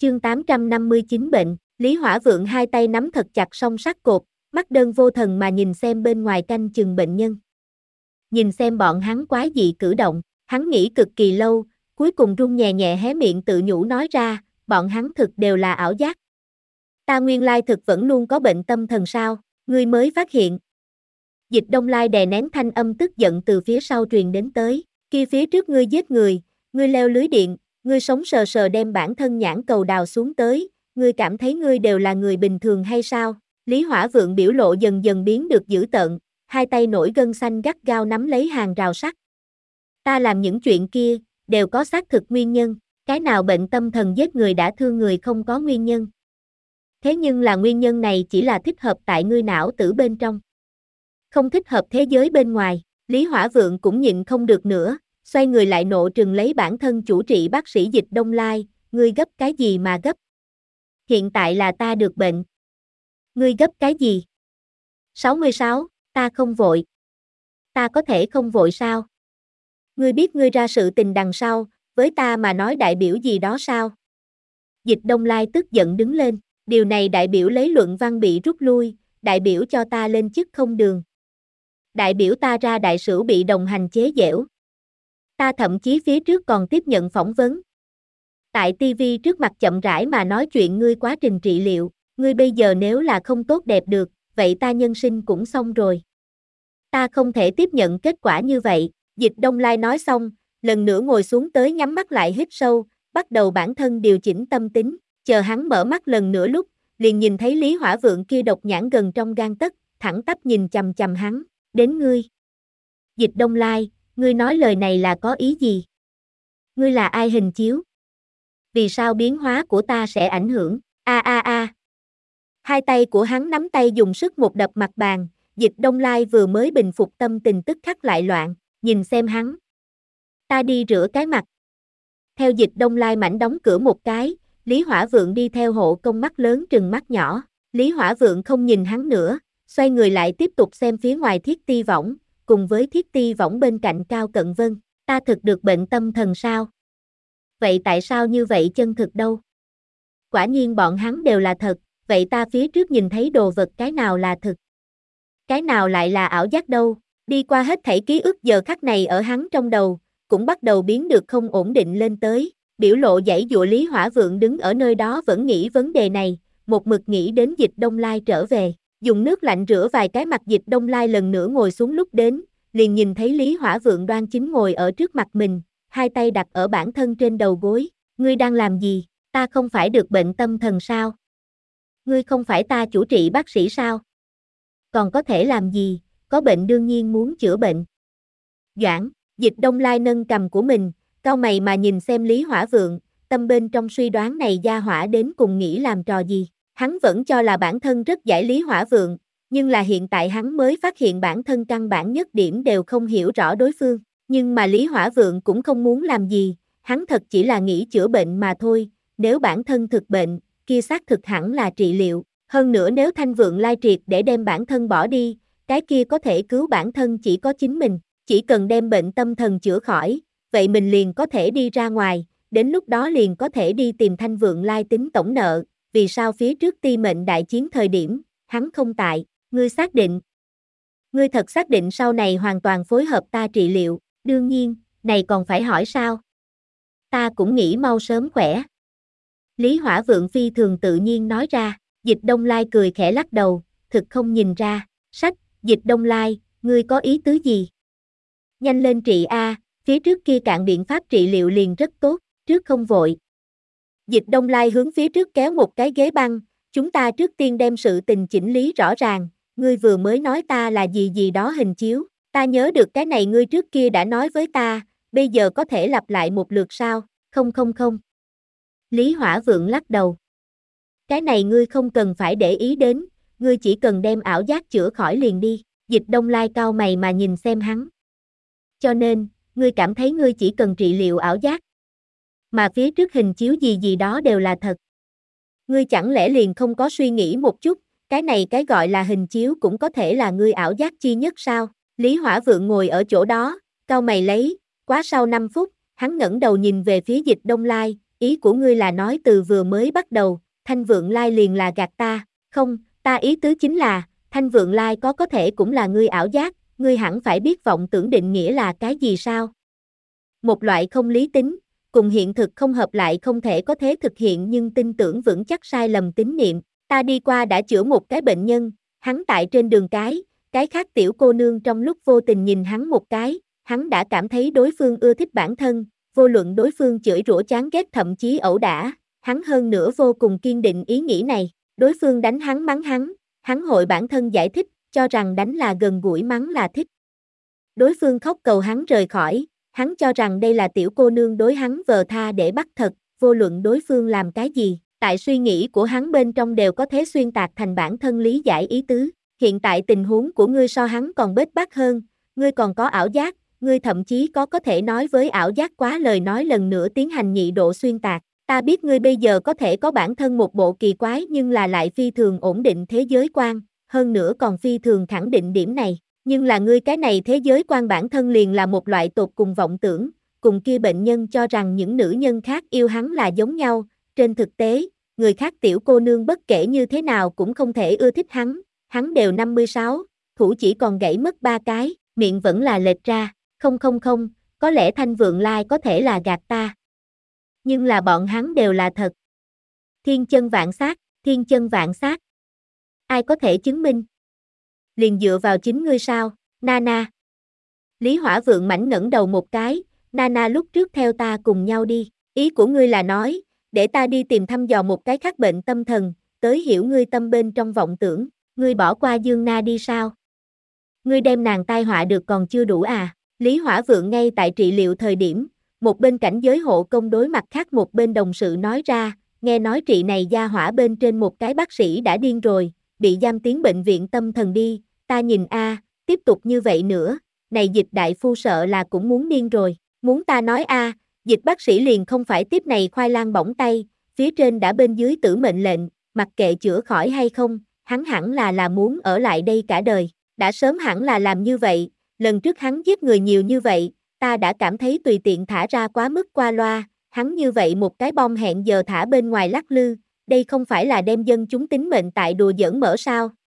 Chương 859 bệnh, Lý Hỏa Vượng hai tay nắm thật chặt song sắt cột, mắt đơn vô thần mà nhìn xem bên ngoài canh chừng bệnh nhân. Nhìn xem bọn hắn quái dị cử động, hắn nghĩ cực kỳ lâu, cuối cùng run nhẹ nhẹ hé miệng tự nhủ nói ra, bọn hắn thực đều là ảo giác. Ta nguyên lai thực vẫn luôn có bệnh tâm thần sao, ngươi mới phát hiện. Dịch Đông Lai đè nén thanh âm tức giận từ phía sau truyền đến tới, kia phía trước ngươi giết người, ngươi leo lưới điện, ngươi sống sờ sờ đem bản thân nhãn cầu đào xuống tới, ngươi cảm thấy ngươi đều là người bình thường hay sao? Lý Hỏa Vượng biểu lộ dần dần biến được dữ tợn, hai tay nổi gân xanh gắt gao nắm lấy hàng rào sắt. Ta làm những chuyện kia, đều có xác thực nguyên nhân, cái nào bệnh tâm thần giết người đã thương người không có nguyên nhân. Thế nhưng là nguyên nhân này chỉ là thích hợp tại ngươi não tử bên trong. Không thích hợp thế giới bên ngoài, Lý Hỏa Vượng cũng nhịn không được nữa, xoay người lại nộ trừng lấy bản thân chủ trị bác sĩ Dịch Đông Lai, ngươi gấp cái gì mà gấp? Hiện tại là ta được bệnh. Ngươi gấp cái gì? 66, ta không vội. Ta có thể không vội sao? Ngươi biết ngươi ra sự tình đằng sau, với ta mà nói đại biểu gì đó sao? Dịch Đông Lai tức giận đứng lên, điều này đại biểu lấy luận văn bị rút lui, đại biểu cho ta lên chức không đường. Đại biểu ta ra đại sửu bị đồng hành chế giễu. Ta thậm chí phía trước còn tiếp nhận phỏng vấn. Tại TV trước mặt chậm rãi mà nói chuyện ngươi quá trình trị liệu, ngươi bây giờ nếu là không tốt đẹp được, vậy ta nhân sinh cũng xong rồi. Ta không thể tiếp nhận kết quả như vậy, Dịch Đông Lai nói xong, lần nữa ngồi xuống tới nhắm mắt lại hít sâu, bắt đầu bản thân điều chỉnh tâm tính, chờ hắn mở mắt lần nữa lúc, liền nhìn thấy Lý Hỏa Vượng kia độc nhãn gần trong gang tấc, thẳng tắp nhìn chằm chằm hắn, đến ngươi. Dịch Đông Lai, ngươi nói lời này là có ý gì? Ngươi là ai hình chiếu? Vì sao biến hóa của ta sẽ ảnh hưởng? Hai tay của hắn nắm tay dùng sức một đập mặt bàn, Dịch Đông Lai vừa mới bình phục tâm tình tức khắc lại loạn, nhìn xem hắn. Ta đi rửa cái mặt. Theo Dịch Đông Lai mảnh đóng cửa một cái, Lý Hỏa Vượng đi theo hộ công mắt lớn trừng mắt nhỏ, Lý Hỏa Vượng không nhìn hắn nữa, xoay người lại tiếp tục xem phía ngoài thiết ti võng, cùng với thiết ti võng bên cạnh Cao Cận Vân, ta thực được bệnh tâm thần sao? Vậy tại sao như vậy chân thực đâu? Quả nhiên bọn hắn đều là thật, vậy ta phía trước nhìn thấy đồ vật cái nào là thực? Cái nào lại là ảo giác đâu? Đi qua hết thảy ký ức giờ khắc này ở hắn trong đầu, cũng bắt đầu biến được không ổn định lên tới, biểu lộ giãy giụa Lý Hỏa Vượng đứng ở nơi đó vẫn nghĩ vấn đề này, một mực nghĩ đến Dịch Đông Lai trở về, dùng nước lạnh rửa vài cái mặt Dịch Đông Lai lần nữa ngồi xuống lúc đến, liền nhìn thấy Lý Hỏa Vượng đoan chính ngồi ở trước mặt mình, hai tay đặt ở bản thân trên đầu gối, ngươi đang làm gì, ta không phải được bệnh tâm thần sao? Ngươi không phải ta chủ trị bác sĩ sao? Còn có thể làm gì, có bệnh đương nhiên muốn chữa bệnh. Doãn, Dịch Đông Lai nâng cằm của mình, cau mày mà nhìn xem Lý Hỏa Vượng, tâm bên trong suy đoán này gia hỏa đến cùng nghĩ làm trò gì, hắn vẫn cho là bản thân rất giải Lý Hỏa Vượng, nhưng là hiện tại hắn mới phát hiện bản thân căn bản nhất điểm đều không hiểu rõ đối phương, nhưng mà Lý Hỏa Vượng cũng không muốn làm gì, hắn thật chỉ là nghĩ chữa bệnh mà thôi, nếu bản thân thực bệnh, kia xác thực hẳn là trị liệu, hơn nữa nếu Thanh Vượng Lai triệt để đem bản thân bỏ đi, cái kia có thể cứu bản thân chỉ có chính mình, chỉ cần đem bệnh tâm thần chữa khỏi, vậy mình liền có thể đi ra ngoài, đến lúc đó liền có thể đi tìm Thanh Vượng Lai tính tổng nợ, vì sao phía trước Ti Mệnh đại chiến thời điểm, hắn không tại, ngươi xác định. Ngươi thật xác định sau này hoàn toàn phối hợp ta trị liệu, đương nhiên, này còn phải hỏi sao? Ta cũng nghĩ mau sớm khỏe. Lý Hỏa Vượng phi thường tự nhiên nói ra, Dịch Đông Lai cười khẽ lắc đầu, thực không nhìn ra, sách, Dịch Đông Lai, ngươi có ý tứ gì? Nhanh lên trị A, phía trước kia cạn biện pháp trị liệu liền rất tốt, trước không vội. Dịch Đông Lai hướng phía trước kéo một cái ghế băng, chúng ta trước tiên đem sự tình chỉnh lý rõ ràng, ngươi vừa mới nói ta là gì gì đó hình chiếu, ta nhớ được cái này ngươi trước kia đã nói với ta, bây giờ có thể lặp lại một lượt sao, không. Lý Hỏa Vượng lắc đầu. Cái này ngươi không cần phải để ý đến, ngươi chỉ cần đem ảo giác chữa khỏi liền đi, Dịch Đông Lai cau mày mà nhìn xem hắn. Cho nên, ngươi cảm thấy ngươi chỉ cần trị liệu ảo giác. Mà phía trước hình chiếu gì gì đó đều là thật. Ngươi chẳng lẽ liền không có suy nghĩ một chút, cái này cái gọi là hình chiếu cũng có thể là ngươi ảo giác chi nhất sao? Lý Hỏa Vượng ngồi ở chỗ đó, cau mày lấy, quá sau 5 phút, hắn ngẩng đầu nhìn về phía Dịch Đông Lai, ý của ngươi là nói từ vừa mới bắt đầu, Thanh Vượng Lai liền là gạt ta, không, ta ý tứ chính là, Thanh Vượng Lai có thể cũng là ngươi ảo giác, ngươi hẳn phải biết vọng tưởng định nghĩa là cái gì sao? Một loại không lý tính, cùng hiện thực không hợp lại không thể có thế thực hiện nhưng tin tưởng vững chắc sai lầm tín niệm, ta đi qua đã chữa một cái bệnh nhân, hắn tại trên đường cái khác tiểu cô nương trong lúc vô tình nhìn hắn một cái, hắn đã cảm thấy đối phương ưa thích bản thân, vô luận đối phương chửi rủa chán ghét thậm chí ẩu đả, hắn hơn nữa vô cùng kiên định ý nghĩ này, đối phương đánh hắn mắng hắn hội bản thân giải thích, cho rằng đánh là gần gũi mắng là thích. Đối phương khóc cầu hắn rời khỏi, hắn cho rằng đây là tiểu cô nương đối hắn vờ tha để bắt thật, vô luận đối phương làm cái gì, tại suy nghĩ của hắn bên trong đều có thể xuyên tạc thành bản thân lý giải ý tứ. Hiện tại tình huống của ngươi so hắn còn bết bát hơn, ngươi còn có ảo giác, ngươi thậm chí có thể nói với ảo giác quá lời nói lần nữa tiến hành nhị độ xuyên tạc. Ta biết ngươi bây giờ có thể có bản thân một bộ kỳ quái nhưng là lại phi thường ổn định thế giới quan, hơn nữa còn phi thường khẳng định điểm này. Nhưng là ngươi cái này thế giới quan bản thân liền là một loại tột cùng vọng tưởng, cùng kia bệnh nhân cho rằng những nữ nhân khác yêu hắn là giống nhau, trên thực tế, người khác tiểu cô nương bất kể như thế nào cũng không thể ưa thích hắn đều 56, thủ chỉ còn gãy mất 3 cái, miệng vẫn là lệch ra, không, có lẽ Thanh Vượng Lai có thể là gạt ta. Nhưng là bọn hắn đều là thật. Thiên chân vạn sát. Ai có thể chứng minh? Liền dựa vào chính ngươi sao, Nana. Lý Hỏa Vượng mảnh ngẩng đầu một cái, Nana lúc trước theo ta cùng nhau đi, ý của ngươi là nói, để ta đi tìm thăm dò một cái khác bệnh tâm thần, tới hiểu ngươi tâm bên trong vọng tưởng, ngươi bỏ qua Dương Na đi sao? Ngươi đem nàng tai họa được còn chưa đủ à? Lý Hỏa Vượng ngay tại trị liệu thời điểm, một bên cảnh giới hộ công đối mặt khác một bên đồng sự nói ra, nghe nói trị này gia hỏa bên trên một cái bác sĩ đã điên rồi, bị giam tiến bệnh viện tâm thần đi, ta nhìn tiếp tục như vậy nữa, này Dịch đại phu sợ là cũng muốn điên rồi, muốn ta nói Dịch bác sĩ liền không phải tiếp này khoai lang bỏng tay, phía trên đã bên dưới tử mệnh lệnh, mặc kệ chữa khỏi hay không, hắn hẳn là muốn ở lại đây cả đời, đã sớm hẳn là làm như vậy, lần trước hắn giết người nhiều như vậy, ta đã cảm thấy tùy tiện thả ra quá mức qua loa, hắn như vậy một cái bom hẹn giờ thả bên ngoài lắc lư, đây không phải là đem dân chúng tính mệnh tại đùa giỡn mở sao,